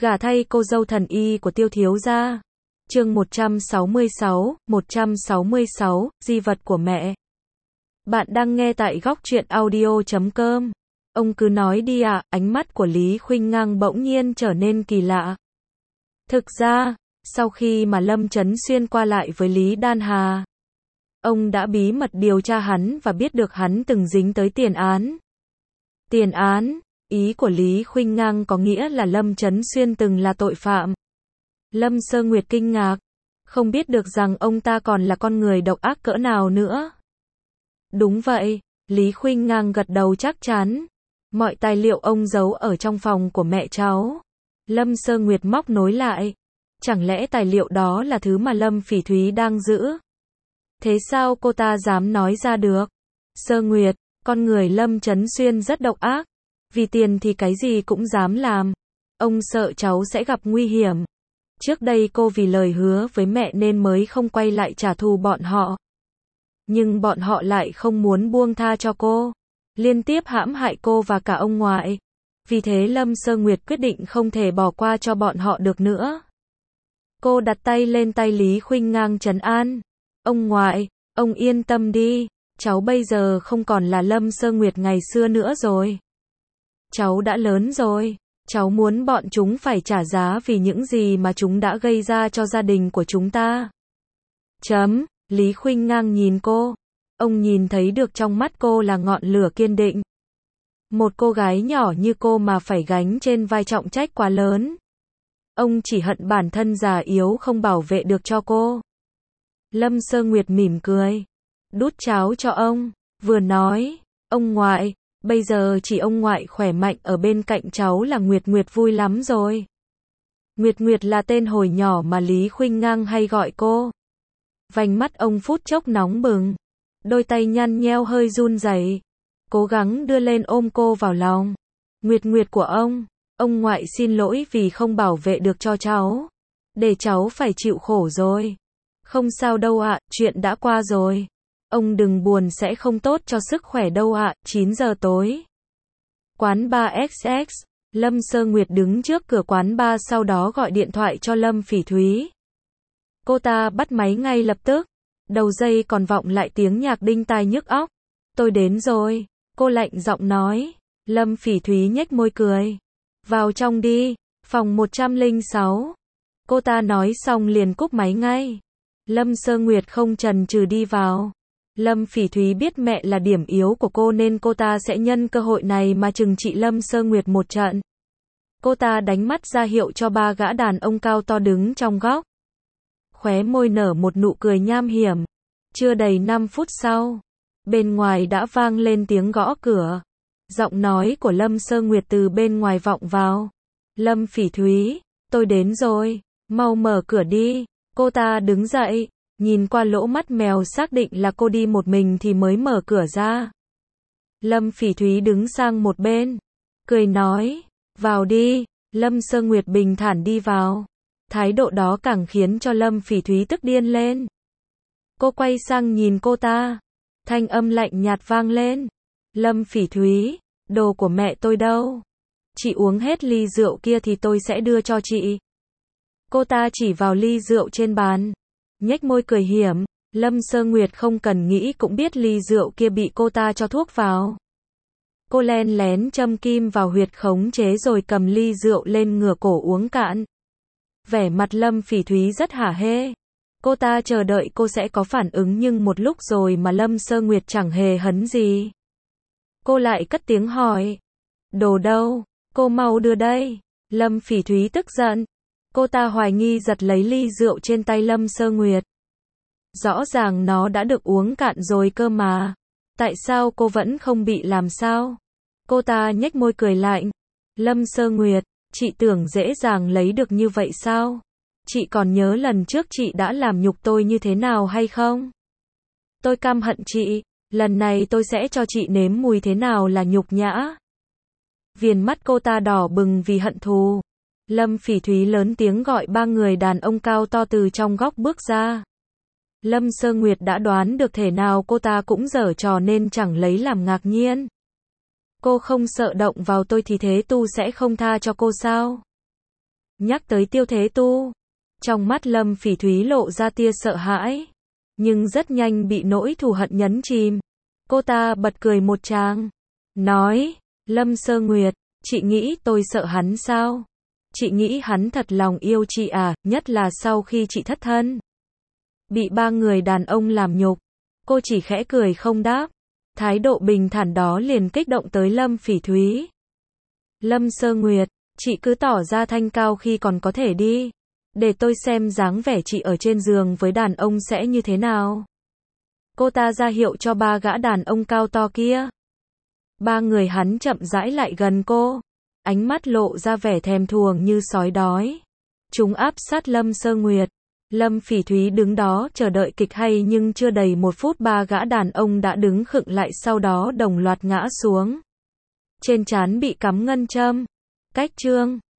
Gả thay cô dâu thần y của Tiêu thiếu gia. Chương 166, di vật của mẹ. Bạn đang nghe tại góc truyện audio.com. Ông cứ nói đi ạ, ánh mắt của Lý Khuynh Ngang bỗng nhiên trở nên kỳ lạ. Thực ra, sau khi mà Lâm Chấn Xuyên qua lại với Lý Đan Hà, ông đã bí mật điều tra hắn và biết được hắn từng dính tới tiền án. Tiền án, ý của Lý Khuynh Ngang có nghĩa là Lâm Chấn Xuyên từng là tội phạm. Lâm Sơ Nguyệt kinh ngạc, không biết được rằng ông ta còn là con người độc ác cỡ nào nữa. Đúng vậy, Lý Khuynh Ngang gật đầu chắc chắn. Mọi tài liệu ông giấu ở trong phòng của mẹ cháu. Lâm Sơ Nguyệt móc nối lại. Chẳng lẽ tài liệu đó là thứ mà Lâm Phỉ Thúy đang giữ? Thế sao cô ta dám nói ra được? Sơ Nguyệt, con người Lâm Chấn Xuyên rất độc ác. Vì tiền thì cái gì cũng dám làm. Ông sợ cháu sẽ gặp nguy hiểm. Trước đây cô vì lời hứa với mẹ nên mới không quay lại trả thù bọn họ. Nhưng bọn họ lại không muốn buông tha cho cô. Liên tiếp hãm hại cô và cả ông ngoại. Vì thế Lâm Sơ Nguyệt quyết định không thể bỏ qua cho bọn họ được nữa. Cô đặt tay lên tay Lý Khuynh Ngang trấn an. Ông ngoại, ông yên tâm đi. Cháu bây giờ không còn là Lâm Sơ Nguyệt ngày xưa nữa rồi. Cháu đã lớn rồi. Cháu muốn bọn chúng phải trả giá vì những gì mà chúng đã gây ra cho gia đình của chúng ta. Lý Khuynh Ngang nhìn cô. Ông nhìn thấy được trong mắt cô là ngọn lửa kiên định. Một cô gái nhỏ như cô mà phải gánh trên vai trọng trách quá lớn. Ông chỉ hận bản thân già yếu không bảo vệ được cho cô. Lâm Sơ Nguyệt mỉm cười. Đút cháo cho ông. Vừa nói, ông ngoại, bây giờ chỉ ông ngoại khỏe mạnh ở bên cạnh cháu là Nguyệt Nguyệt vui lắm rồi. Nguyệt Nguyệt là tên hồi nhỏ mà Lý Khuynh Ngang hay gọi cô. Vành mắt ông phút chốc nóng bừng. Đôi tay nhăn nheo hơi run rẩy. Cố gắng đưa lên ôm cô vào lòng. Nguyệt Nguyệt của ông ngoại xin lỗi vì không bảo vệ được cho cháu. Để cháu phải chịu khổ rồi. Không sao đâu ạ, chuyện đã qua rồi. Ông đừng buồn, sẽ không tốt cho sức khỏe đâu ạ. 9 giờ tối. Quán bar XX. Lâm Sơ Nguyệt đứng trước cửa quán bar, sau đó gọi điện thoại cho Lâm Phỉ Thúy. Cô ta bắt máy ngay lập tức. Đầu dây còn vọng lại tiếng nhạc đinh tai nhức óc. Tôi đến rồi. Cô lạnh giọng nói. Lâm Phỉ Thúy nhếch môi cười. Vào trong đi. Phòng 106. Cô ta nói xong liền cúp máy ngay. Lâm Sơ Nguyệt không chần chừ đi vào. Lâm Phỉ Thúy biết mẹ là điểm yếu của cô nên cô ta sẽ nhân cơ hội này mà trừng trị Lâm Sơ Nguyệt một trận. Cô ta đánh mắt ra hiệu cho ba gã đàn ông cao to đứng trong góc. Khóe môi nở một nụ cười nham hiểm. Chưa đầy 5 phút sau, bên ngoài đã vang lên tiếng gõ cửa. Giọng nói của Lâm Sơ Nguyệt từ bên ngoài vọng vào. Lâm Phỉ Thúy, tôi đến rồi, mau mở cửa đi. Cô ta đứng dậy, nhìn qua lỗ mắt mèo xác định là cô đi một mình thì mới mở cửa ra. Lâm Phỉ Thúy đứng sang một bên, cười nói, vào đi. Lâm Sơ Nguyệt bình thản đi vào. Thái độ đó càng khiến cho Lâm Phỉ Thúy tức điên lên. Cô quay sang nhìn cô ta. Thanh âm lạnh nhạt vang lên. Lâm Phỉ Thúy, đồ của mẹ tôi đâu? Chị uống hết ly rượu kia thì tôi sẽ đưa cho chị. Cô ta chỉ vào ly rượu trên bàn. Nhếch môi cười hiểm. Lâm Sơ Nguyệt không cần nghĩ cũng biết ly rượu kia bị cô ta cho thuốc vào. Cô len lén châm kim vào huyệt khống chế rồi cầm ly rượu lên ngửa cổ uống cạn. Vẻ mặt Lâm Phỉ Thúy rất hả hê. Cô ta chờ đợi cô sẽ có phản ứng nhưng một lúc rồi mà Lâm Sơ Nguyệt chẳng hề hấn gì. Cô lại cất tiếng hỏi. Đồ đâu? Cô mau đưa đây. Lâm Phỉ Thúy tức giận. Cô ta hoài nghi giật lấy ly rượu trên tay Lâm Sơ Nguyệt. Rõ ràng nó đã được uống cạn rồi cơ mà. Tại sao cô vẫn không bị làm sao? Cô ta nhếch môi cười lạnh. Lâm Sơ Nguyệt, chị tưởng dễ dàng lấy được như vậy sao? Chị còn nhớ lần trước chị đã làm nhục tôi như thế nào hay không? Tôi căm hận chị, lần này tôi sẽ cho chị nếm mùi thế nào là nhục nhã. Viền mắt cô ta đỏ bừng vì hận thù. Lâm Phỉ Thúy lớn tiếng gọi ba người đàn ông cao to từ trong góc bước ra. Lâm Sơ Nguyệt đã đoán được thể nào cô ta cũng giở trò nên chẳng lấy làm ngạc nhiên. Cô không sợ động vào tôi thì thế tu sẽ không tha cho cô sao? Nhắc tới Tiêu Thế Tu, trong mắt Lâm Phỉ Thúy lộ ra tia sợ hãi, nhưng rất nhanh bị nỗi thù hận nhấn chìm. Cô ta bật cười một tràng, nói, Lâm Sơ Nguyệt, chị nghĩ tôi sợ hắn sao? Chị nghĩ hắn thật lòng yêu chị à, nhất là sau khi chị thất thân. Bị 3 người đàn ông làm nhục, cô chỉ khẽ cười không đáp. Thái độ bình thản đó liền kích động tới Lâm Phỉ Thúy. Lâm Sơ Nguyệt, chị cứ tỏ ra thanh cao khi còn có thể đi. Để tôi xem dáng vẻ chị ở trên giường với đàn ông sẽ như thế nào. Cô ta ra hiệu cho 3 gã đàn ông cao to kia. 3 người hắn chậm rãi lại gần cô. Ánh mắt lộ ra vẻ thèm thuồng như sói đói. Chúng áp sát Lâm Sơ Nguyệt. Lâm Phỉ Thúy đứng đó chờ đợi kịch hay nhưng chưa đầy 1 phút 3 gã đàn ông đã đứng khựng lại, sau đó đồng loạt ngã xuống. Trên trán bị cắm ngân châm. Cách chương